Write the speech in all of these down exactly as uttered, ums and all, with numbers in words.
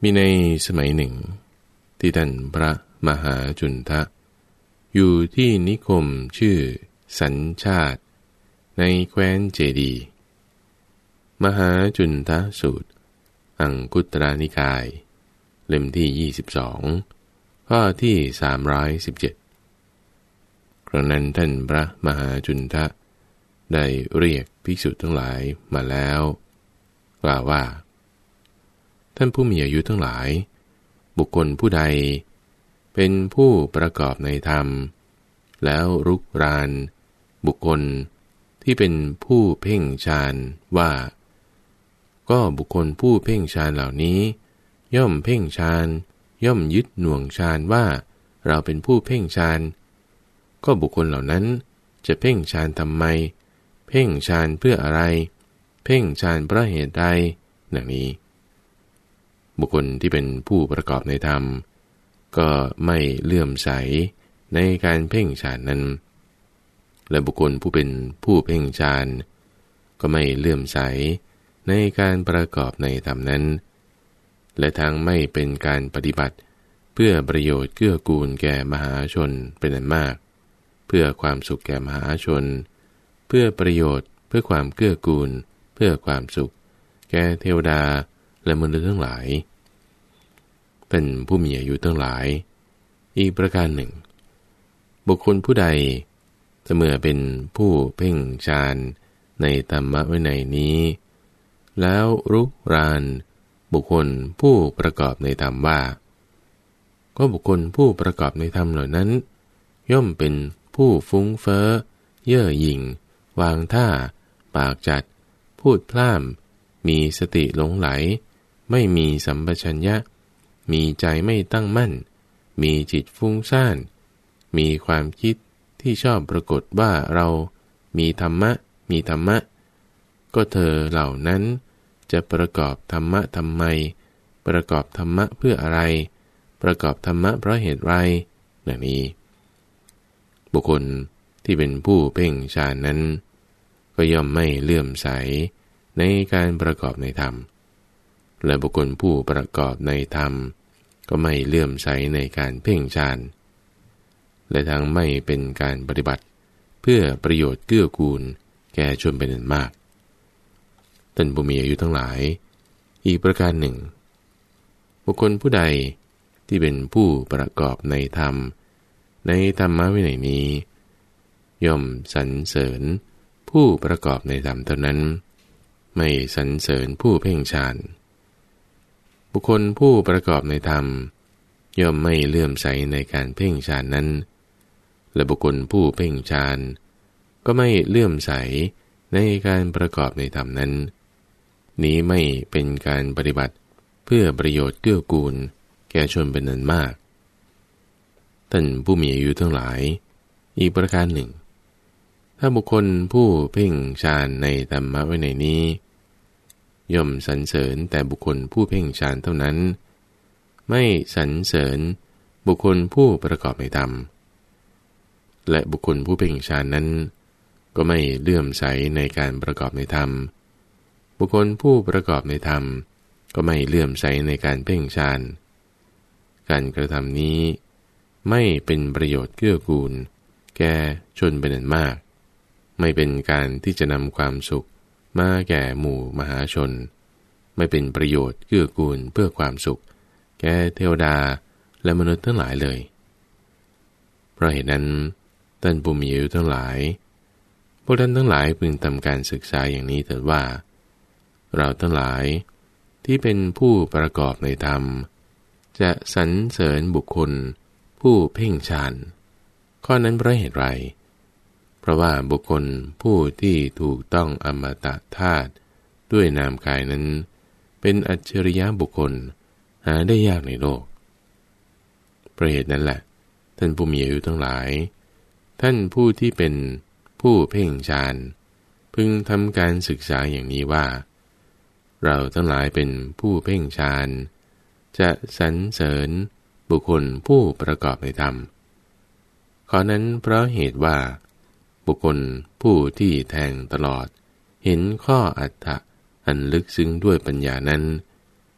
มีในสมัยหนึ่งที่ท่านพระมหาจุนทะอยู่ที่นิคมชื่อสัญชาติในแคว้นเจดีมหาจุนทะสูตรอังคุตรนิกายเล่มที่ยี่สิบสองข้อที่สามร้อยสิบเจ็ดครั้งนั้นท่านพระมหาจุนทะได้เรียกภิกษุทั้งหลายมาแล้วกล่าวว่าท่านผู้มีอายุทั้งหลายบุคคลผู้ใดเป็นผู้ประกอบในธรรมแล้วรุกรานบุคคลที่เป็นผู้เพ่งฌานว่าก็บุคคลผู้เพ่งฌานเหล่านี้ย่อมเพ่งฌานย่อมยึดหน่วงฌานว่าเราเป็นผู้เพ่งฌานก็บุคคลเหล่านั้นจะเพ่งฌานทำไมเพ่งฌานเพื่ออะไรเพ่งฌานเพราะเหตุใดดังนี้บุคคลที่เป็นผู้ประกอบในธรรมก็ไม่เลื่อมใสในการเพ่งฌานนั้นและบุคคลผู้เป็นผู้เพ่งฌานก็ไม่เลื่อมใสในการประกอบในธรรมนั้นและทั้งไม่เป็นการปฏิบัติเพื่อประโยชน์เกื้อกูลแก่มหาชนเป็นอันมากเพื่อความสุขแก่มหาชนเพื่อประโยชน์เพื่อความเกื้อกูลเพื่อความสุขแก่เทวดาและมนุษย์ทั้งหลายเป็นผู้มีอายุทั้งหลายอีกประการหนึ่งบุคคลผู้ใดเสมื่อเป็นผู้เพ่งฌานในธรรมวินัยนี้แล้วรุกรานบุคคลผู้ประกอบในธรรมว่าก็บุคคลผู้ประกอบในธรรมเหล่านั้นย่อมเป็นผู้ฟุ้งเฟ้อเย่อหยิ่งวางท่าปากจัดพูดพล่ามมีสติหลงไหลไม่มีสัมปชัญญะมีใจไม่ตั้งมั่นมีจิตฟุ้งซ่านมีความคิดที่ชอบปรากฏว่าเรามีธรรมะมีธรรมะก็เธอเหล่านั้นจะประกอบธรรมะทำไมประกอบธรรมะเพื่ออะไรประกอบธรรมะเพราะเหตุไรดังนี้บุคคลที่เป็นผู้เพ่งฌานนั้นก็ย่อมไม่เลื่อมใสในการประกอบในธรรมและบุคคลผู้ประกอบในธรรมก็ไม่เลื่อมใสในการเพ่งฌานและทั้งไม่เป็นการปฏิบัติเพื่อประโยชน์เกื้อกูลแก่ชนเป็นอันมากท่านผู้มีอายุทั้งหลายอีกประการหนึ่งบุคคลผู้ใดที่เป็นผู้ประกอบในธรรมในธรรมวินัยนี้ย่อมสรรเสริญผู้ประกอบในธรรมเท่านั้นไม่สรรเสริญผู้เพ่งฌานบุคคลผู้ประกอบในธรรมย่อมไม่เลื่อมใสในการเพ่งฌานนั้นและบุคคลผู้เพ่งฌานก็ไม่เลื่อมใสในการประกอบในธรรมนั้นนี้ไม่เป็นการปฏิบัติเพื่อประโยชน์เกื้อกูลแก่ชนเป็นอันมากท่านผู้มีอายุทั้งหลายอีกประการหนึ่งถ้าบุคคลผู้เพ่งฌานในธรรมวินัยนี้ย่อมสรรเสริญแต่บุคคลผู้เพ่งฌานเท่านั้นไม่สรรเสริญบุคคลผู้ประกอบในธรรมและบุคคลผู้เพ่งฌานนั้นก็ไม่เลื่อมใสในการประกอบในธรรมบุคคลผู้ประกอบในธรรมก็ไม่เลื่อมใสในการเพ่งฌานการกระทำนี้ไม่เป็นประโยชน์เกื้อกูลแก่ชนเป็นอันมากไม่เป็นการที่จะนำความสุขมาแก่หมู่มหาชนไม่เป็นประโยชน์เกื้อกูลเพื่อความสุขแก่เทวดาและมนุษย์ทั้งหลายเลยเพราะเหตุนั้นท่านผู้มีอายุทั้งหลายพวกท่านทั้งหลายพึงทำการศึกษาอย่างนี้เถิดว่าเราทั้งหลายที่เป็นผู้ประกอบในธรรมจะสรรเสริญบุคคลผู้เพ่งฌานข้อนั้นเพราะเหตุไรเพราะว่าบุคคลผู้ที่ถูกต้องอมตะธาตุด้วยนามกายนั้นเป็นอัจฉริยะบุคคลหาได้ยากในโลกเพราะเหตุนั้นแหละท่านผู้มีอายุทั้งหลายท่านผู้ที่เป็นผู้เพ่งฌานพึงทำการศึกษาอย่างนี้ว่าเราทั้งหลายเป็นผู้เพ่งฌานจะสรรเสริญบุคคลผู้ประกอบในธรรมข้อนั้นเพราะเหตุว่าบุคคลผู้ที่แทงตลอดเห็นข้ออัตถะอันลึกซึ้งด้วยปัญญานั้นเ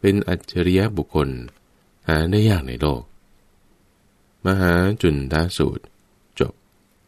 เป็นอัจฉริยะบุคคลหาได้ยากในโลกมหาจุนทสูตรจบ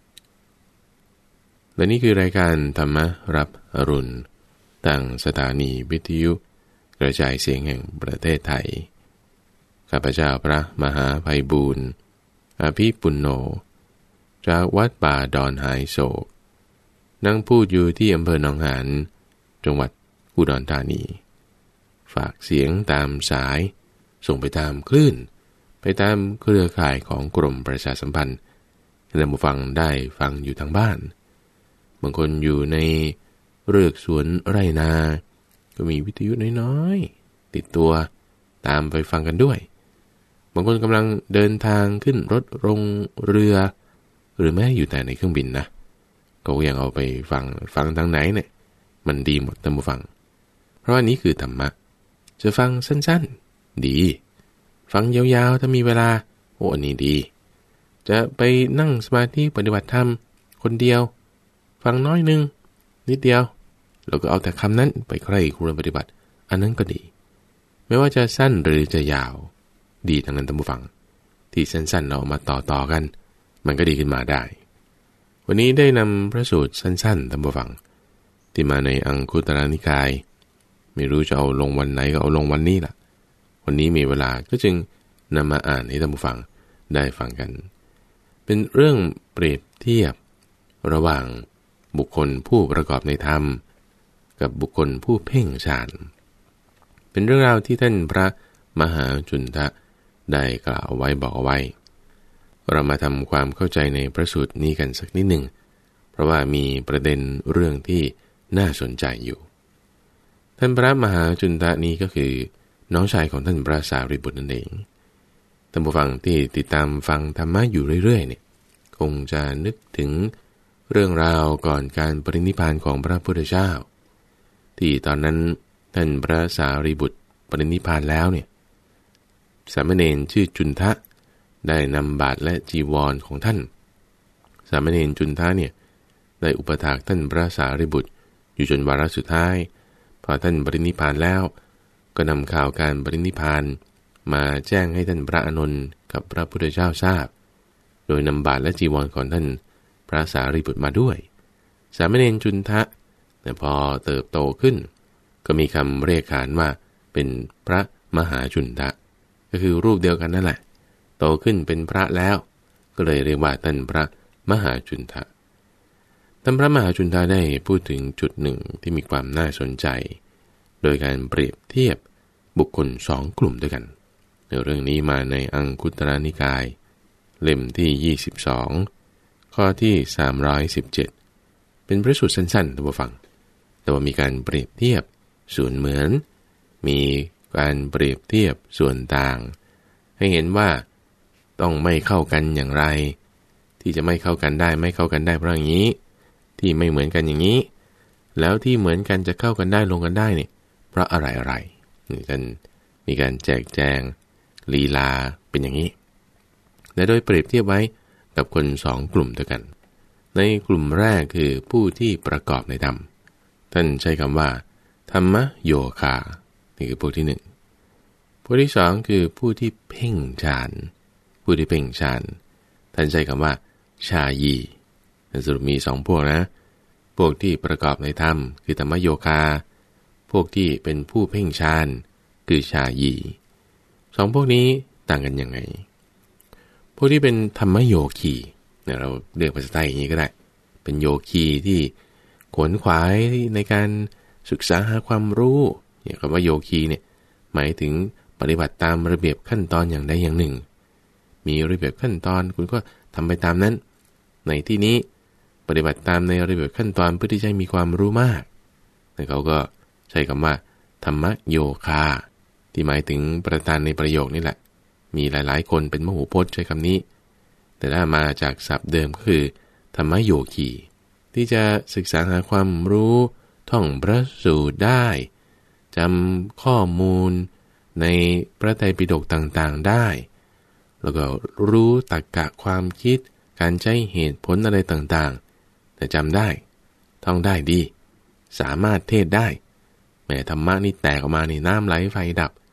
และนี่คือรายการธรรมรับอรุณตั้งสถานีวิทยุกระจายเสียงแห่งประเทศไทยข้าพเจ้าพระมหาไพบูลย์อภิปุณโญจากวัดป่าดอนหายโศกนั่งพูดอยู่ที่อำเภอหนองหานจังหวัดอุดรธานีฝากเสียงตามสายส่งไปตามคลื่นไปตามเครือข่ายของกรมประชาสัมพันธ์ให้ท่านผู้ฟังได้ฟังอยู่ทางบ้านบางคนอยู่ในเรือกสวนไร่นาก็มีวิทยุน้อยๆติดตัวตามไปฟังกันด้วยบางคนกำลังเดินทางขึ้นรถลงเรือหรือแม้อยู่แต่ในเครื่องบินนะก็ยังเอาไปฟังฟังทางไหนเนี่ยมันดีหมดท่านผู้ฟังเพราะว่านี้คือธรรมะจะฟังสั้นๆดีฟังยาวๆถ้ามีเวลาโอ้อันนี้ดีจะไปนั่งสมาธิปฏิบัติธรรมคนเดียวฟังน้อยนึงนิดเดียวแล้วก็เอาแต่คำนั้นไปใคร่ครวญปฏิบัติอันนั้นก็ดีไม่ว่าจะสั้นหรือจะยาวดีทั้งนั้นท่านผู้ฟังที่สั้นๆเรามาต่อๆกันมันก็ดีขึ้นมาได้วันนี้ได้นำพระสูตรสั้นๆท่านผู้ฟังที่มาในอังคุตรนิกายไม่รู้จะเอาลงวันไหนก็เอาลงวันนี้ล่ะวันนี้มีเวลาก็จึงนำมาอ่านให้ท่านผู้ฟังได้ฟังกันเป็นเรื่องเปรียบเทียบระหว่างบุคคลผู้ประกอบในธรรมกับบุคคลผู้เพ่งฌานเป็นเรื่องราวที่ท่านพระมหาจุนทะได้กล่าวไว้บอกเอาไว้เรามาทำความเข้าใจในพระสูตรนี้กันสักนิดหนึ่งเพราะว่ามีประเด็นเรื่องที่น่าสนใจอยู่ท่านพระมหาจุนทะนี้ก็คือน้องชายของท่านพระสารีบุตรนั่นเองท่านผู้ฟังที่ติดตามฟังธรรมะอยู่เรื่อยๆเนี่ยคงจะนึกถึงเรื่องราวก่อนการปรินิพพานของพระพุทธเจ้าที่ตอนนั้นท่านพระสารีบุตรปรินิพพานแล้วเนี่ยสามเณรชื่อจุนทะได้นำบาตรและจีวรของท่านสามเณรจุนทะเนี่ยได้อุปถากท่านพระสารีบุตรอยู่จนวาระสุดท้ายพอท่านปรินิพพานแล้วก็นำข่าวการปรินิพพานมาแจ้งให้ท่านพระอานนท์กับพระพุทธเจ้าทราบโดยนำบาตรและจีวรของท่านพระสารีบุตรมาด้วยสามเณรจุนทะแต่พอเติบโตขึ้นก็มีคำเรียกขานว่าเป็นพระมหาจุนทะก็คือรูปเดียวกันนั่นแหละโตขึ้นเป็นพระแล้วก็เลยเรียกว่าท่านพระมหาจุนทะท่านพระมหาจุนทะได้พูดถึงจุดหนึ่งที่มีความน่าสนใจโดยการเปรียบเทียบบุคคลสองกลุ่มด้วยกันในเรื่องนี้มาในอังคุตรนิกายเล่มที่ยี่สิบสองข้อที่สามร้อยสิบเจ็ดเป็นพระสูตรสั้นๆท่านผู้ฟังแต่ว่ามีการเปรียบเทียบส่วนเหมือนมีการเปรียบเทียบส่วนต่างให้เห็นว่าต้องไม่เข้ากันอย่างไรที่จะไม่เข้ากันได้ไม่เข้ากันได้เพราะอย่างนี้ที่ไม่เหมือนกันอย่างนี้แล้วที่เหมือนกันจะเข้ากันได้ลงกันได้เนี่ยเพราะอะไรอะไรนี่ท่านมีการแจกแจงลีลาเป็นอย่างนี้และโดยเปรียบเทียบไว้กับคนสองกลุ่มด้วยกันในกลุ่มแรกคือผู้ที่ประกอบในธรรมท่านใช้คำว่าธรรมโยคานี่คือผู้ที่หนึ่งผู้ที่สองคือผู้ที่เพ่งฌานผู้ที่เพ่งฌานท่านใช้คำว่าชายีสรุปมีสองพวกนะพวกที่ประกอบในธรรมคือธรรมโยคาพวกที่เป็นผู้เพ่งฌานคือชายีสองพวกนี้ต่างกันยังไงพวกที่เป็นธรรมโยคีเนี่ยเราเรียกภาษาไทยอย่างนี้ก็ได้เป็นโยคีที่ขวนขวายในการศึกษาหาความรู้เนี่ยคำว่าโยคีเนี่ยหมายถึงปฏิบัติตามระเบียบขั้นตอนอย่างใดอย่างหนึ่งมีระเบียบขั้นตอนคุณก็ทำไปตามนั้นในที่นี้ปฏิบัติตามในระเบียบขั้นตอนเพื่อที่จะมีความรู้มากแต่เขาก็ใช้คำว่าธรรมโยคาที่หมายถึงประธานในประโยคนี่แหละมีหลายๆคนเป็นมโหพจน์ใช้คำนี้แต่ถ้ามาจากศัพท์เดิมก็คือธรรมโยคีที่จะศึกษาหาความรู้ท่องพระสูตรได้จำข้อมูลในพระไตรปิฎกต่างๆได้แล้วก็รู้ตรรกะความคิดการใช้เหตุผลอะไรต่างๆแต่จำได้ท่องได้ดี สามารถเทศได้แม้ธรรมะนี่แตกออกมานี่น้ำไหลไฟดับ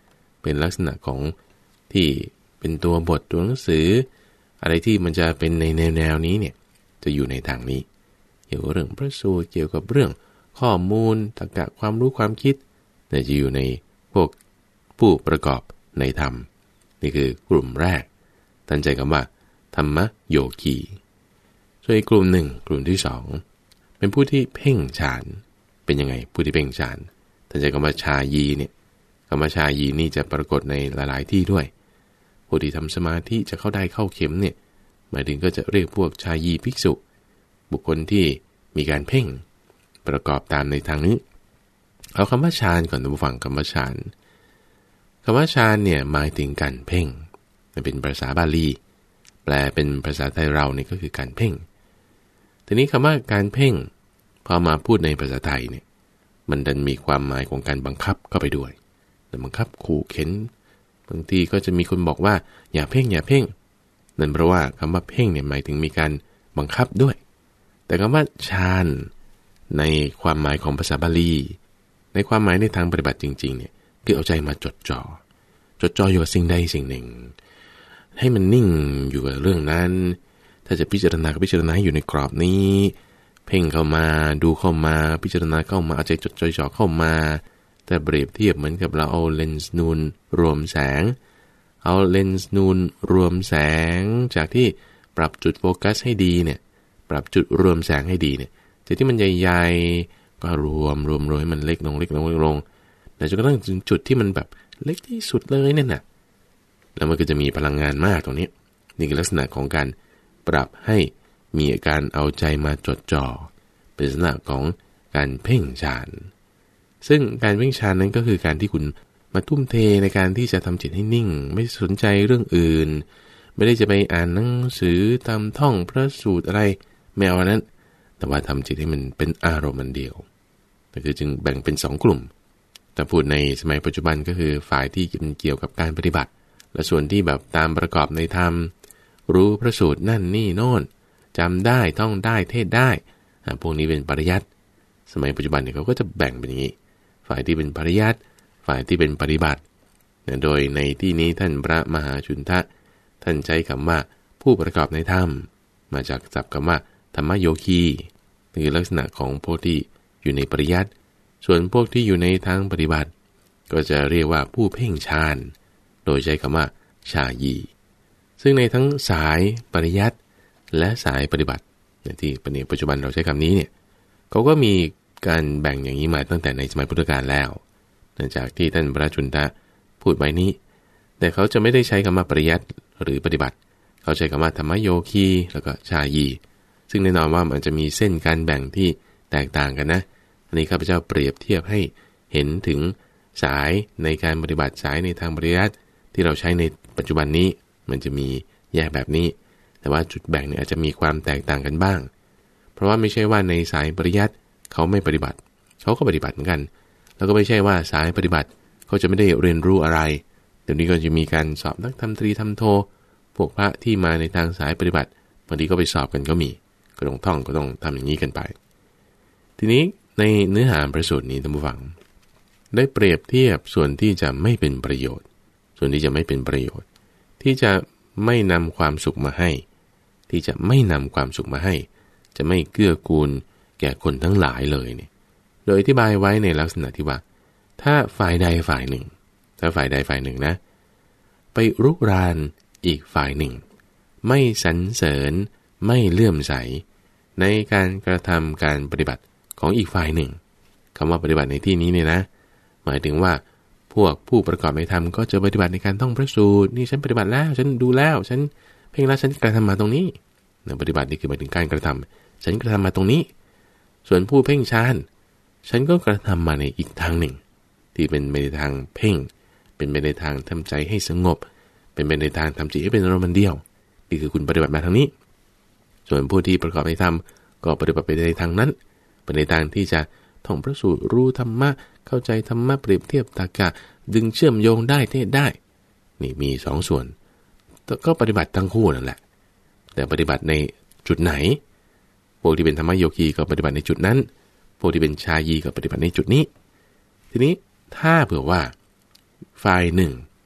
เป็นลักษณะของที่เป็นตัวบทตัวหนังสืออะไรที่มันจะเป็นในแนวๆนี้เนี่ยจะอยู่ในทางนี้เกี่ยวกับเรื่องพระสูตรเกี่ยวกับเรื่องข้อมูลตรรกะความรู้ความคิดเนี่ยจะอยู่ในพวกผู้ประกอบในธรรมนี่คือกลุ่มแรกตั้งใจคำว่าธรรมโยคีส่วนอีกกลุ่มหนึ่งกลุ่มที่สองเป็นผู้ที่เพ่งฌานเป็นยังไงผู้ที่เพ่งฌานตั้งใจคำว่าชายีเนี่ยคำว่าชายีนี่จะปรากฏในหลายๆที่ด้วยผู้ที่ทำสมาธิจะเข้าได้เข้าเข็มเนี่ยหมายถึงก็จะเรียกพวกชายีภิกษุบุคคลที่มีการเพ่งประกอบตามในทางนี้เอาคำว่าฌานก่อนท่านผู้ฟังคำว่าฌานคำว่าฌานเนี่ยหมายถึงการเพ่งมันเป็นภาษาบาลีแปลเป็นภาษาไทยเรานี่ก็คือการเพ่งทีนี้คำว่าการเพ่งพอมาพูดในภาษาไทยเนี่ยมันดันมีความหมายของการบังคับเข้าไปด้วยแต่บังคับขู่เข็นบางทีก็จะมีคนบอกว่าอย่าเพ่งอย่าเพ่งนั่นเพราะว่าคำว่าเพ่งเนี่ยหมายถึงมีการบังคับด้วยแต่คำว่าฌานในความหมายของภาษาบาลีในความหมายในทางปฏิบัติจริงๆเนี่ยคือเอาใจมาจดจ่อจดจ่ออยู่กับสิ่งใดสิ่งหนึ่งให้มันนิ่งอยู่กับเรื่องนั้นถ้าจะพิจารณาก็พิจารณาให้อยู่ในกรอบนี้เพ่งเข้ามาดูเข้ามาพิจารณาเข้ามาเอาใจจดจ่อเข้ามาแต่เปรียบเทียบเหมือนกับเราเอาเลนส์นูนรวมแสงเอาเลนส์นูนรวมแสงจากที่ปรับจุดโฟกัสให้ดีเนี่ยปรับจุดรวมแสงให้ดีเนี่ยจากที่มันใหญ่ๆก็รวมรวมรวมให้มันเล็กลงเล็กลงเล็กลงแต่จนกระทั่งถึงจุดที่มันแบบเล็กที่สุดเลยนั่นน่ะแล้วมันก็จะมีพลังงานมากตรงนี้นี่คือลักษณะของการปรับให้มีอาการเอาใจมาจดจ่อเป็นลักษณะของการเพ่งฌานซึ่งการเพ่งฌานนั้นก็คือการที่คุณมาทุ่มเทในการที่จะทำจิตให้นิ่งไม่สนใจเรื่องอื่นไม่ได้จะไปอ่านหนังสือตามท่องพระสูตรอะไรไม่เอานั้นแต่ว่าทำจิตให้มันเป็นอารมณ์เดียวก็คือจึงแบ่งเป็นสองกลุ่มแต่พูดในสมัยปัจจุบันก็คือฝ่ายที่เกี่ยวกับการปฏิบัติและส่วนที่แบบตามประกอบในธรรมรู้พระสูตรนั่นนี่โน่นจำได้ท่องได้เทศได้พวกนี้เป็นปริยัติสมัยปัจจุบันเนี่ยเขาก็จะแบ่งเป็นอย่างนี้ฝ่ายที่เป็นปริยัติฝ่ายที่เป็นปฏิบัติโดยในที่นี้ท่านพระมหาชุนทะท่านใช้คำว่าผู้ประกอบในธรรมมาจากศัพท์คำว่าธรรมโยคีคือลักษณะของพวกที่อยู่ในปริยัติส่วนพวกที่อยู่ในทางปฏิบัติก็จะเรียกว่าผู้เพ่งฌานโดยใช้คำว่าชายีซึ่งในทั้งสายปริยัติและสายปฏิบัติที่ปัจจุบันเราใช้คำนี้เนี่ยเขาก็มีการแบ่งอย่างนี้มาตั้งแต่ในสมัยพุทธกาลแล้วเนื่องจากที่ท่านพระชุนทะพูดไว้นี้แต่เขาจะไม่ได้ใช้คำว่าปริยัติหรือปฏิบัติเขาใช้คำว่าธรรมโยคีแล้วก็ชายีซึ่งแน่นอนว่ามันจะมีเส้นการแบ่งที่แตกต่างกันนะอันนี้ข้าพเจ้าเปรียบเทียบให้เห็นถึงสายในการปฏิบัติสายในทางปริยัติที่เราใช้ในปัจจุบันนี้มันจะมีแยกแบบนี้แต่ว่าจุดแบ่งเนี่ยอาจจะมีความแตกต่างกันบ้างเพราะว่าไม่ใช่ว่าในสายปริยัติเขาไม่ปฏิบัติเขาก็ปฏิบัติเหมือนกันแล้วก็ไม่ใช่ว่าสายปฏิบัติเขาจะไม่ได้เรียนรู้อะไรเดี๋ยวนี้ก็จะมีการสอบนักธรรมตรีธรรมโทพวกพระที่มาในทางสายปฏิบัติบางทีก็ไปสอบกันก็มีก็ต้องท่องก็ต้องทำอย่างนี้กันไปทีนี้ในเนื้อหาประสูตรนี้ท่านผู้ฟังได้เปรียบเทียบส่วนที่จะไม่เป็นประโยชน์ส่วนที่จะไม่เป็นประโยชน์ที่จะไม่นำความสุขมาให้ที่จะไม่นำความสุขมาให้จะไม่เกื้อกูลแก่คนทั้งหลายเลยเนี่ยโดยอธิบายไว้ในลักษณะที่ว่าถ้าฝ่ายใดฝ่ายหนึ่งถ้าฝ่ายใดฝ่ายหนึ่งนะไปรุกรานอีกฝ่ายหนึ่งไม่สรรเสริญไม่เลื่อมใสในการกระทำการปฏิบัติของอีกฝ่ายหนึ่งคำว่าปฏิบัติในที่นี้เนี่ยนะหมายถึงว่าพวกผู้ประกอบในธรรมก็จะปฏิบัติในการท่องพระสูตรนี่ฉันปฏิบัติแล้วฉันดูแล้วฉันเพ่งแล้วฉันกระทำมาตรงนี้ปฏิบัตินี่คือหมายถึงการกระทำฉันกระทำมาตรงนี้ส่วนผู้เพ่งฌานฉันก็กระทำมาในอีกทางหนึ่งที่เป็นไปในทางเพ่งเป็นไปในทางทำใจให้สงบเป็นไปในทางทำจิตให้เป็นอารมณ์เดียวนี่คือคุณปฏิบัติมาทางนี้ส่วนผู้ที่ประกอบในธรรมก็ปฏิบัติไปในทางนั้นเป็นในทางที่จะท่องพระสูตรรู้ธรรมะเข้าใจธรรมะเปรียบเทียบตรรกะดึงเชื่อมโยงได้เทศได้นี่มีสองส่วนก็ปฏิบัติทั้งคู่นั่นแหละแต่ปฏิบัติในจุดไหนพวกที่เป็นธรรมโยคีก็ปฏิบัติในจุดนั้นพวกที่เป็นชายีก็ปฏิบัติในจุดนี้ทีนี้ถ้าเผื่อว่าฝ่ายหนึ่ง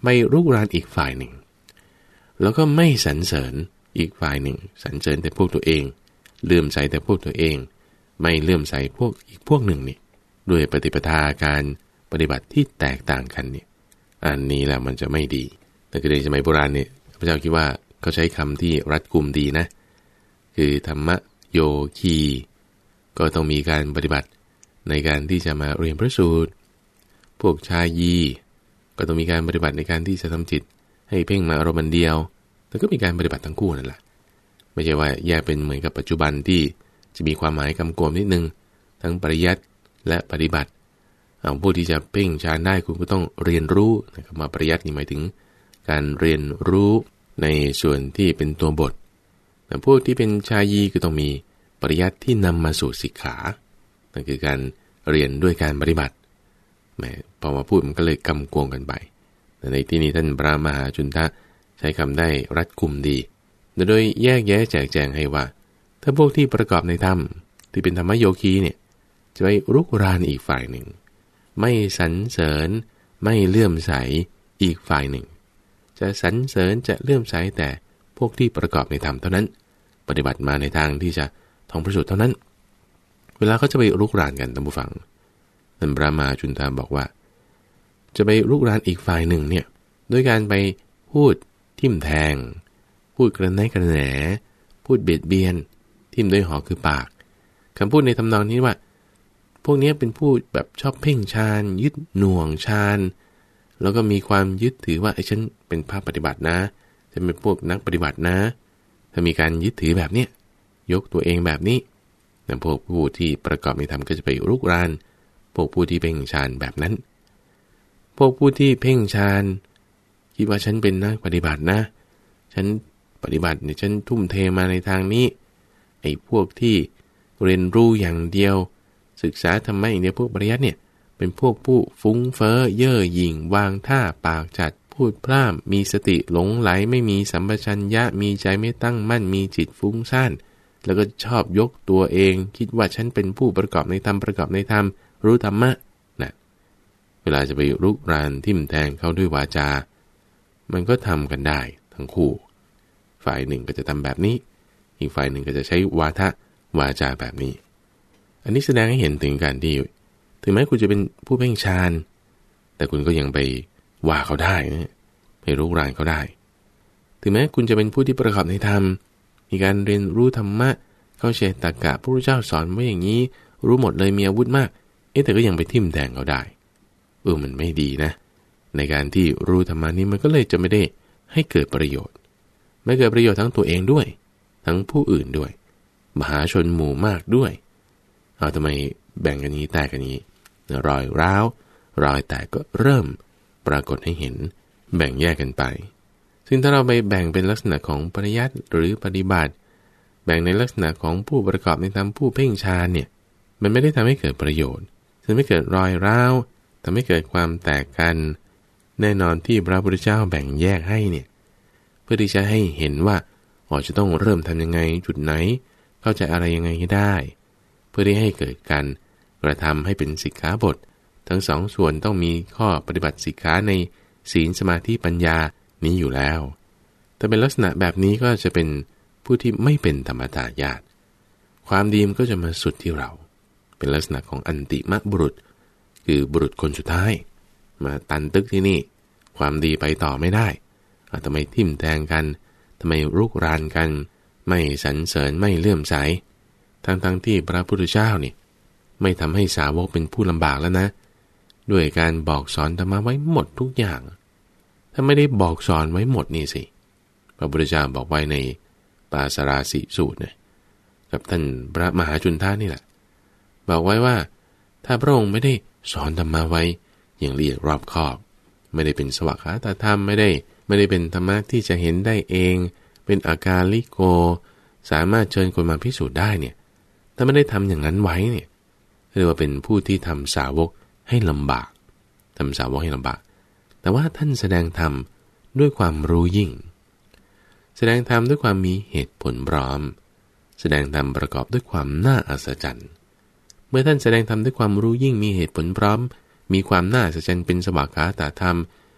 ไม่รุกรานอีกฝ่ายหนึ่งแล้วก็ไม่สรรเสริญอีกฝ่ายหนึ่งสรรเสริญแต่พวกตัวเองเลื่อมใสแต่พวกตัวเองไม่เลื่อมใสพวกอีกพวกหนึ่งนี่ด้วยปฏิปทาการปฏิบัติที่แตกต่างกันเนี่ยอันนี้แหละมันจะไม่ดีแต่ในสมัยโบราณเนี่ยพระเจ้าคิดว่าเขาใช้คำที่รัดกุมดีนะคือธรรมโยคีก็ต้องมีการปฏิบัติในการที่จะมาเรียนพระสูตรพวกชายีก็ต้องมีการปฏิบัติในการที่จะทำจิตให้เพ่งมาอารมณ์เดียวแต่ก็มีการปฏิบัติทั้งคู่นั่นแหละไม่ใช่ว่าแยกเป็นเหมือนกับปัจจุบันที่จะมีความหมายกำกวมนิดนึงทั้งปริยัติและปฏิบัติเอาผู้ที่จะเพ่งฌานได้คุณก็ต้องเรียนรู้นะครับมาปริยัตินี่หมายถึงการเรียนรู้ในส่วนที่เป็นตัวบทแต่พวกที่เป็นชายีก็ต้องมีปริยัติที่นำมาสู่สิกขานั่นคือการเรียนด้วยการปฏิบัติแหมพอมาพูดมันก็เลยกำกวมกันไปแต่ในที่นี้ท่านพระมหาจุนทะใช้คำได้รัดกุมดีโดยแยกแยะแจกแจงให้ว่าถ้าพวกที่ประกอบในธรรมที่เป็นธรรมโยคีเนี่ยจะไปรุกรานอีกฝ่ายหนึ่งไม่สรรเสริญไม่เลื่อมใสอีกฝ่ายหนึ่งจะสรรเสริญจะเลื่อมใสแต่พวกที่ประกอบในธรรมเท่านั้นปฏิบัติมาในทางที่จะท่องพระสูตรเท่านั้นเวลาเขาจะไปรุกรานกันท่านผู้ฟังท่านพระมหาจุนทะบอกว่าจะไปรุกรานอีกฝ่ายหนึ่งเนี่ยด้วยการไปพูดทิ่มแทงพูดกระแนะกระแหนพูดเบียดเบียนทิ่มด้วยหอกคือปากคำพูดในทำนองนี้ว่าพวกนี้เป็นผู้แบบชอบเพ่งฌานยึดหน่วงฌานแล้วก็มีความยึดถือว่าไอ้ฉันเป็นพระปฏิบัตินะฉันเป็นพวกนักปฏิบัตินะถ้ามีการยึดถือแบบเนี้ยยกตัวเองแบบนี้นะพวกผู้ที่ประกอบในธรรมก็จะไปรุกรานพวกผู้ที่เพ่งฌานแบบนั้นพวกผู้ที่เพ่งฌานคิดว่าฉันเป็นนักปฏิบัตินะฉันปฏิบัติเนี่ยฉันทุ่มเทมาในทางนี้ไอ้พวกที่เรียนรู้อย่างเดียวศึกษาธรรมะอย่างเดียวพวกปริยัติเนี่ยเป็นพวกผู้ฟุ้งเฟ้อเย่อหยิ่งวางท่าปากจัดพูดพร่ำมีสติหลงไหลไม่มีสัมปชัญญะมีใจไม่ตั้งมั่นมีจิตฟุ้งซ่านแล้วก็ชอบยกตัวเองคิดว่าฉันเป็นผู้ประกอบในธรรมประกอบในธรรมรู้ธรรมะนะเวลาจะไปรุกรานทิ่มแทงเขาด้วยวาจามันก็ทำกันได้ทั้งคู่ฝ่ายหนึ่งก็จะทำแบบนี้อีกฝ่ายหนึ่งก็จะใช้วาทะวาจาแบบนี้อันนี้แสดงให้เห็นถึงการที่ถึงแม้คุณจะเป็นผู้เพ่งฌานแต่คุณก็ยังไปว่าเขาได้นะไปรุกรานเขาได้ถึงแม้คุณจะเป็นผู้ที่ประกอบในธรรมมีการเรียนรู้ธรรมะเข้าใจตรรกะพระพุทธเจ้าสอนไว้อย่างนี้รู้หมดเลยมีอาวุธมากเอ๊ะแต่ก็ยังไปทิ่มแทงเขาได้เออมันไม่ดีนะในการที่รู้ธรรมะนี้มันก็เลยจะไม่ได้ให้เกิดประโยชน์ไม่เกิดประโยชน์ทั้งตัวเองด้วยทั้งผู้อื่นด้วยมหาชนหมู่มากด้วยเอาทำไมแบ่งกันนี้แตกกันนี้รอยร้าวรอยแตกก็เริ่มปรากฏให้เห็นแบ่งแยกกันไปซึ่งถ้าเราไปแบ่งเป็นลักษณะของปริยัติหรือปฏิบัติแบ่งในลักษณะของผู้ประกอบในธรรมผู้เพ่งฌานเนี่ยมันไม่ได้ทำให้เกิดประโยชน์ทำให้เกิดรอยร้าวทำให้เกิดความแตกกันแน่นอนที่พระพุทธเจ้าแบ่งแยกให้เนี่ยเพื่อที่จะให้เห็นว่าอ๋อจะต้องเริ่มทำยังไงจุดไหนเข้าใจอะไรยังไงได้เพื่อที่ให้เกิดการกระทำให้เป็นสิกขาบททั้งสองส่วนต้องมีข้อปฏิบัติสิกขาในศีลสมาธิปัญญานี้อยู่แล้วแต่เป็นลักษณะแบบนี้ก็จะเป็นผู้ที่ไม่เป็นธรรมทายาทความดีมันก็จะมาสุดที่เราเป็นลักษณะของอันติมะบุรุษคือบุรุษคนสุดท้ายมาตันตึกที่นี่ความดีไปต่อไม่ได้ทำไมทิ่มแทงกันทำไมรุกรานกันไม่สรรเสริญไม่เลื่อมใสทั้งทั้งที่พระพุทธเจ้านี่ไม่ทำให้สาวกเป็นผู้ลำบากแล้วนะด้วยการบอกสอนธรรมะไว้หมดทุกอย่างถ้าไม่ได้บอกสอนไว้หมดนี่สิพระพุทธเจ้าบอกไว้ในปาสราสิสูตรเนี่ยกับท่านพระมหาจุนทะนี่แหละบอกไว้ว่าถ้าพระองค์ไม่ได้สอนธรรมะไว้อย่างละเอียดรอบคอบไม่ได้เป็นสวากขาตธรรมไม่ได้ไม่ได้เป็นธรรมะที่จะเห็นได้เองเป็นอากาลิโกสามารถเชิญคนมาพิสูจน์ได้เนี่ยถ้าไม่ได้ทำอย่างนั้นไว้เนี่ยเรียกว่าเป็นผู้ที่ทำสาวกให้ลำบากทำสาวกให้ลำบากแต่ว่าท่านแสดงธรรมด้วยความรู้ยิ่งแสดงธรรมด้วยความมีเหตุผลพร้อมแสดงธรรมประกอบด้วยความน่าอัศจรรย์เมื่อท่านแสดงธรรมด้วยความรู้ยิ่งมีเหตุผลพร้อมมีความน่าอัศจรรย์เป็นสวากขาตธรรม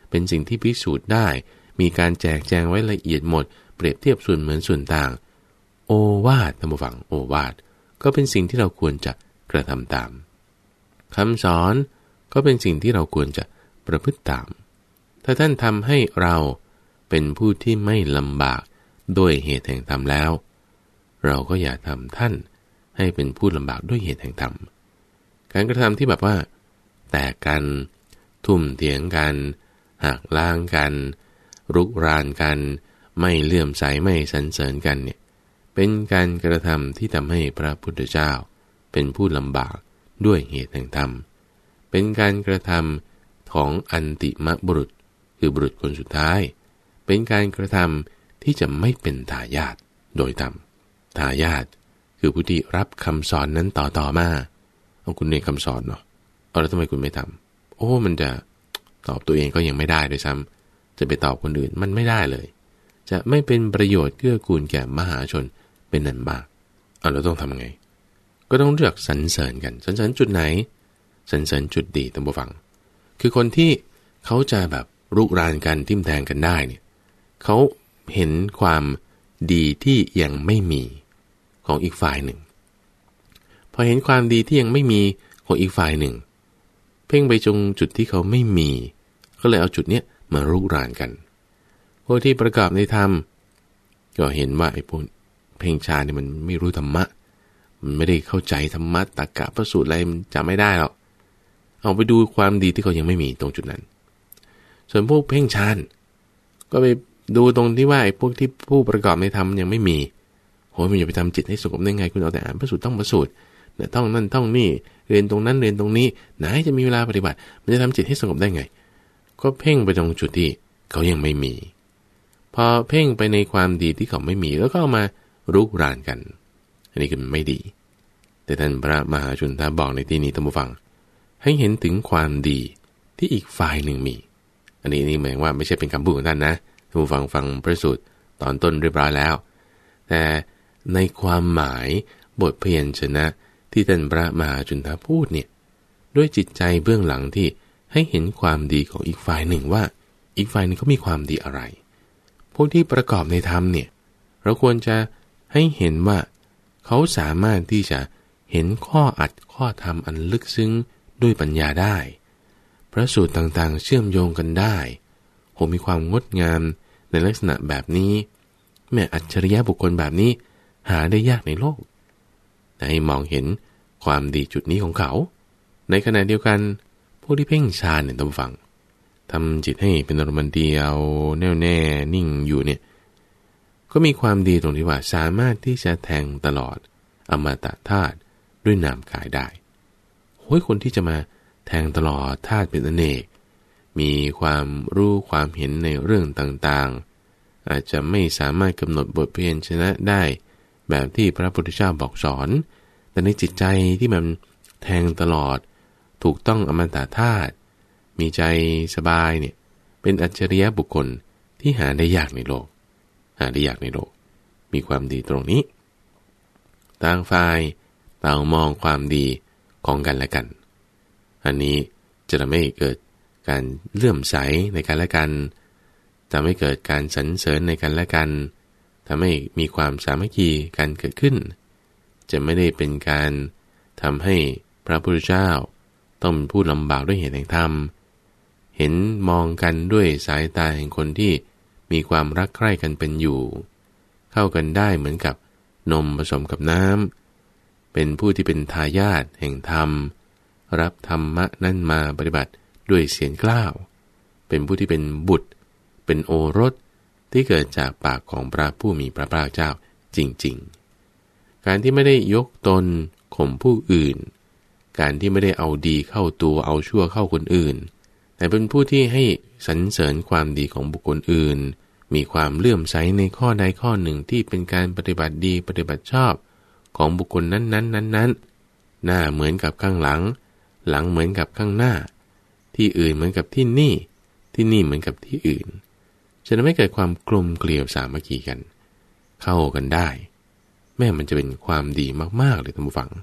เป็นสิ่งที่พิสูจน์ได้มีการแจกแจงไว้ละเอียดหมดเปรียบเทียบส่วนเหมือนส่วนต่างโอวาทท่านผู้ฟังโอวาทก็เป็นสิ่งที่เราควรจะกระทำตามคำสอนก็เป็นสิ่งที่เราควรจะประพฤติตามถ้าท่านทำให้เราเป็นผู้ที่ไม่ลำบากด้วยเหตุแห่งธรรมแล้วเราก็อย่าทำท่านให้เป็นผู้ลำบากด้วยเหตุแห่งธรรมการกระทำที่แบบว่าแตกกันทุ่มเถียงกันหักล้างกันรุกรานกันไม่เลื่อมใสไม่สรรเสริญกันเนี่ยเป็นการกระทำที่ทำให้พระพุทธเจ้าเป็นผู้ลำบากด้วยเหตุแห่งธรรมเป็นการกระทำของอันติมบุรุษคือบุรุษคนสุดท้ายเป็นการกระทำที่จะไม่เป็นทายาทโดยธรรมทายาทคือผู้ที่รับคำสอนนั้นต่อต่อมาเอาคุณเรียนคำสอนเนาะเอาแล้วทำไมคุณไม่ทำโอ้มันจะตอบตัวเองก็ยังไม่ได้ด้วยซ้ำจะไปตอบคนอื่นมันไม่ได้เลยจะไม่เป็นประโยชน์เกื้อกูลแก่มหาชนเป็นนันมากเอาเราต้องทำไงก็ต้องเลือกสรรเสริญกันสรรเสริญจุดไหนสรรเสริญจุดดีท่านผู้ฟังคือคนที่เขาจะแบบรุกรานกันทิ่มแทงกันได้เนี่ยเขาเห็นความดีที่ยังไม่มีของอีกฝ่ายหนึ่งพอเห็นความดีที่ยังไม่มีของอีกฝ่ายหนึ่งเพ่งไปจงจุดที่เขาไม่มีก็เลยเอาจุดเนี้ยมารุกรานกันพวกที่ประกอบในธรรมก็เห็นว่าไอ้พวกเพ่งฌานเนี่ยมันไม่รู้ธรรมะมันไม่ได้เข้าใจธรรมะตรรกะพระสูตรอะไรมันจำไม่ได้หรอกเอาไปดูความดีที่เขายังไม่มีตรงจุดนั้นส่วนพวกเพ่งฌานก็ไปดูตรงที่ว่าไอ้พวกที่ผู้ประกอบในธรรมยังไม่มีโหมันจะไปทำจิตให้สงบได้ไงคุณเอาแต่อ่านพระสูตรต้องพระสูตรเนี่ยต้องนั่นต้องนี่เรียนตรงนั้นเรียนตรงนี้ไหนจะมีเวลาปฏิบัติมันจะทำจิตให้สงบได้ไงก็เพ่งไปตรงจุดที่เขายังไม่มีพอเพ่งไปในความดีที่เขาไม่มีแล้วก็เอามารุกรานกันอันนี้คือมันไม่ดีแต่ท่านพระมหาชนท่านบอกในที่นี้ท่านผู้ฟังให้เห็นถึงความดีที่อีกฝ่ายหนึ่งมีอันนี้นี่หมายว่าไม่ใช่เป็นคำพูดของท่านนะท่านผู้ฟังฟังพระสูตรตอนต้นเรียบร้อยแล้วแต่ในความหมายบทเพียรชนะที่ท่านพระมหาชนท่านพูดเนี่ยด้วยจิตใจเบื้องหลังที่ให้เห็นความดีของอีกฝ่ายหนึ่งว่าอีกฝ่ายหนึ่งเขามีความดีอะไรพวกที่ประกอบในธรรมเนี่ยเราควรจะให้เห็นว่าเขาสามารถที่จะเห็นข้ออัดข้อธรรมอันลึกซึ้งด้วยปัญญาได้พระสูตรต่างๆเชื่อมโยงกันได้โหมีความงดงามในลักษณะแบบนี้แม่อัจฉริยะบุคคลแบบนี้หาได้ยากในโลกแต่ให้มองเห็นความดีจุดนี้ของเขาในขณะเดียวกันพวกที่เพ่งฌานเนี่ยต้องฟังทำจิตให้เป็นอารมณ์เดียวแน่วแน่นิ่งอยู่เนี่ยก็มีความดีตรงที่ว่าสามารถที่จะแทงตลอดอมตะธาตุด้วยนามกายได้โห้ยคนที่จะมาแทงตลอดธาตุเป็นอเนกมีความรู้ความเห็นในเรื่องต่างๆอาจจะไม่สามารถกำหนดบทเพียรชนะได้แบบที่พระพุทธเจ้าบอกสอนแต่ในจิตใจที่มันแทงตลอดถูกต้องอมตะธาตุมีใจสบายเนี่ยเป็นอัจฉริยะบุคคลที่หาได้ยากในโลกหาได้ยากในโลกมีความดีตรงนี้ต่างฝ่ายต่างมองความดีของกันและกันอันนี้จะทำให้เกิดการเลื่อมใสในกันและกันทำให้เกิดการสรรเสริญในกันและกันทำให้มีความสามัคคีกันเกิดขึ้นจะไม่ได้เป็นการทำให้พระพุทธเจ้าต้องเป็นผู้ลำบากด้วยเหตุแห่งธรรมเห็นมองกันด้วยสายตาแห่งคนที่มีความรักใคร่กันเป็นอยู่เข้ากันได้เหมือนกับนมผสมกับน้ำเป็นผู้ที่เป็นทายาทแห่งธรรมรับธรรมะนั้นมาปฏิบัติด้วยเสียงกล้าวเป็นผู้ที่เป็นบุตรเป็นโอรสที่เกิดจากปากของพระผู้มีพระภาคเจ้าจริงๆการที่ไม่ได้ยกตนข่มผู้อื่นการที่ไม่ได้เอาดีเข้าตัวเอาชั่วเข้าคนอื่นแต่เป็นผู้ที่ให้สรรเสริญความดีของบุคคลอื่นมีความเลื่อมใสในข้อใดข้อหนึ่งที่เป็นการปฏิบัติดีปฏิบัติชอบของบุคคลนั้นๆนั้นๆหน้าเหมือนกับข้างหลังหลังเหมือนกับข้างหน้าที่อื่นเหมือนกับที่นี่ที่นี่เหมือนกับที่อื่นจะทำให้เกิดความกลมเกลียวสามัคคีกันเข้ากันได้แม้มันจะเป็นความดีมากๆเลยท่านผู้ฟัง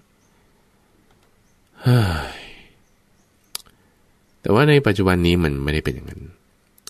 แต่ว่าในปัจจุบันนี้มันไม่ได้เป็นอย่างนั้น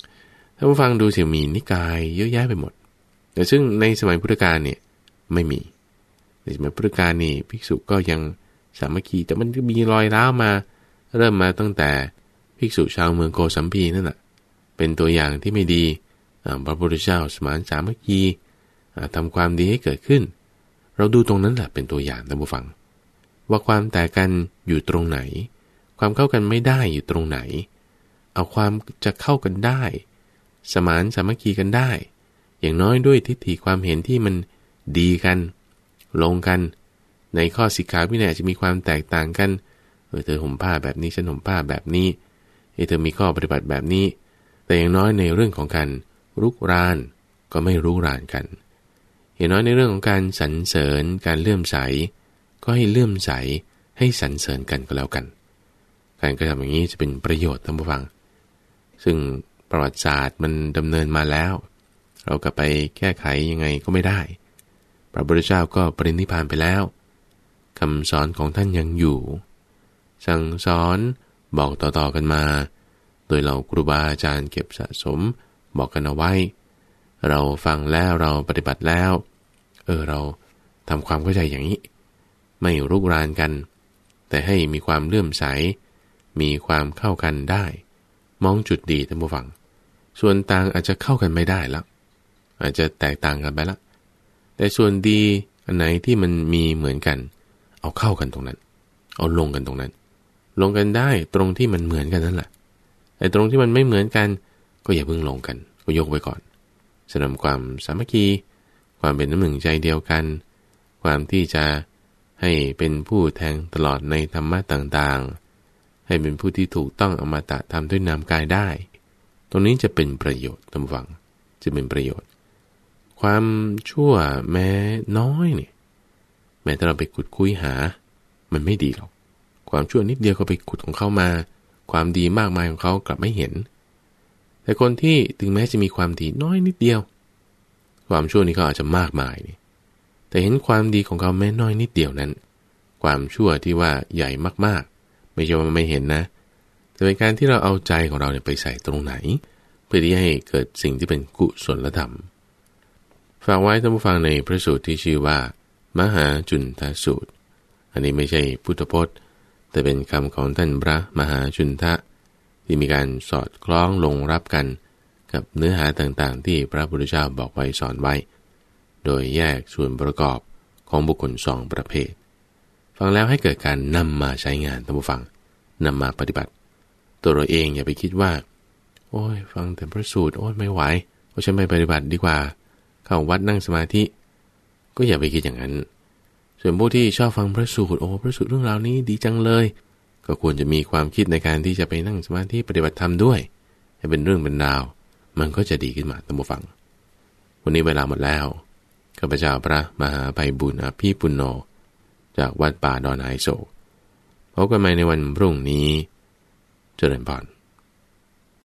ถ้าผู้ฟังดูสิมีนิกายเยอะแยะไปหมดแต่ซึ่งในสมัยพุทธกาลเนี่ยไม่มีในสมัยพุทธกาลนี่ภิกษุก็ยังสามัคคีแต่มันก็มีรอยร้าวมาเริ่มมาตั้งแต่ภิกษุชาวเมืองโกสัมพีนั่นแหละเป็นตัวอย่างที่ไม่ดีพระพุทธเจ้าสมานสามัคคีทำความดีให้เกิดขึ้นเราดูตรงนั้นแหละเป็นตัวอย่างท่านผู้ฟังว่าความแตกกันอยู่ตรงไหนความเข้ากันไม่ได้อยู่ตรงไหนเอาความจะเข้ากันได้สมานสามัคคีกันได้อย่างน้อยด้วยทิฏฐิความเห็นที่มันดีกันลงกันในข้อสิกขาวินัยจะมีความแตกต่างกันเออเธอห่มผ้าแบบนี้ฉันห่มผ้าแบบนี้เออเธอมีข้อปฏิบัติแบบนี้แต่อย่างน้อยในเรื่องของการรุกรานก็ไม่รุกรานกันอย่างน้อยในเรื่องของการสรรเสริญการเลื่อมใสก็ให้เลื่อมใสให้สรรเสริญกันก็แล้วกันการกระทำอย่างนี้จะเป็นประโยชน์ท่านผู้ฟังซึ่งประวัติศาสตร์มันดำเนินมาแล้วเราก็ไปแก้ไขยังไงก็ไม่ได้พระพุทธเจ้าก็ปรินิพพานไปแล้วคำสอนของท่านยังอยู่สั่งสอนบอกต่อๆกันมาโดยเราครูบาอาจารย์เก็บสะสมบอกกันเอาไว้เราฟังแล้วเราปฏิบัติแล้วเออเราทำความเข้าใจอย่างนี้ไม่รุกรานกันแต่ให้มีความเลื่อมใสมีความเข้ากันได้มองจุดดีท่านผู้ฟังส่วนต่างอาจจะเข้ากันไม่ได้แล้วอาจจะแตกต่างกันไปละแต่ส่วนดีอันไหนที่มันมีเหมือนกันเอาเข้ากันตรงนั้นเอาลงกันตรงนั้นลงกันได้ตรงที่มันเหมือนกันนั่นแหละแต่ตรงที่มันไม่เหมือนกันก็อย่าเพิ่งลงกันก็ยกไว้ก่อนแสดงความสามัคคีความเป็นน้ำหนึ่งใจเดียวกันความที่จะให้เป็นผู้แทงตลอดในธรรมะต่างๆให้เป็นผู้ที่ถูกต้องอมตะทำด้วยนามกายได้ตรงนี้จะเป็นประโยชน์ท่านผู้ฟังจะเป็นประโยชน์ความชั่วแม้น้อยเนี่ยแม้ถ้าเราไปขุดคุยหามันไม่ดีหรอกความชั่วนิดเดียวก็ไปขุดของเขามาความดีมากมายของเขากลับไม่เห็นแต่คนที่ถึงแม้จะมีความดีน้อยนิดเดียวความชั่วนี้เขาอาจจะมากมายนี่แต่เห็นความดีของเขาแม้น้อยนิดเดียวนั้นความชั่วที่ว่าใหญ่มากๆไม่ใช่ว่าไม่เห็นนะแต่เป็นการที่เราเอาใจของเราเนี่ยไปใส่ตรงไหนเพื่อที่ให้เกิดสิ่งที่เป็นกุศลธรรมฝากไว้ท่านผู้ฟังในพระสูตรที่ชื่อว่ามหาจุนทสูตรอันนี้ไม่ใช่พุทธพจน์แต่เป็นคำของท่านพระมหาจุนทะที่มีการสอดคล้องลงรับกันกับเนื้อหาต่างๆที่พระพุทธเจ้าบอกไว้สอนไว้โดยแยกส่วนประกอบของบุคคลสองประเภทฟังแล้วให้เกิดการนำมาใช้งานท่านผู้ฟังนำมาปฏิบัติตัวเราเองอย่าไปคิดว่าโอ้ยฟังแต่พระสูตรโอ้ยไม่ไหวโอ้ฉันไปปฏิบัติดีกว่าเข้าวัดนั่งสมาธิก็อย่าไปคิดอย่างนั้นส่วนผู้ที่ชอบฟังพระสูตรโอ้พระสูตรเรื่องราวนี้ดีจังเลยก็ควรจะมีความคิดในการที่จะไปนั่งสมาธิปฏิบัติธรรมด้วยให้เป็นเรื่องเป็นราวมันก็จะดีขึ้นมาท่านผู้ฟังวันนี้เวลาหมดแล้วข้าพเจ้าพระมหาไพบูลย์อภิปุณโญจากวัดป่าดอนไฮโศกพบกันใหม่ในวันพรุ่งนี้เจริญพร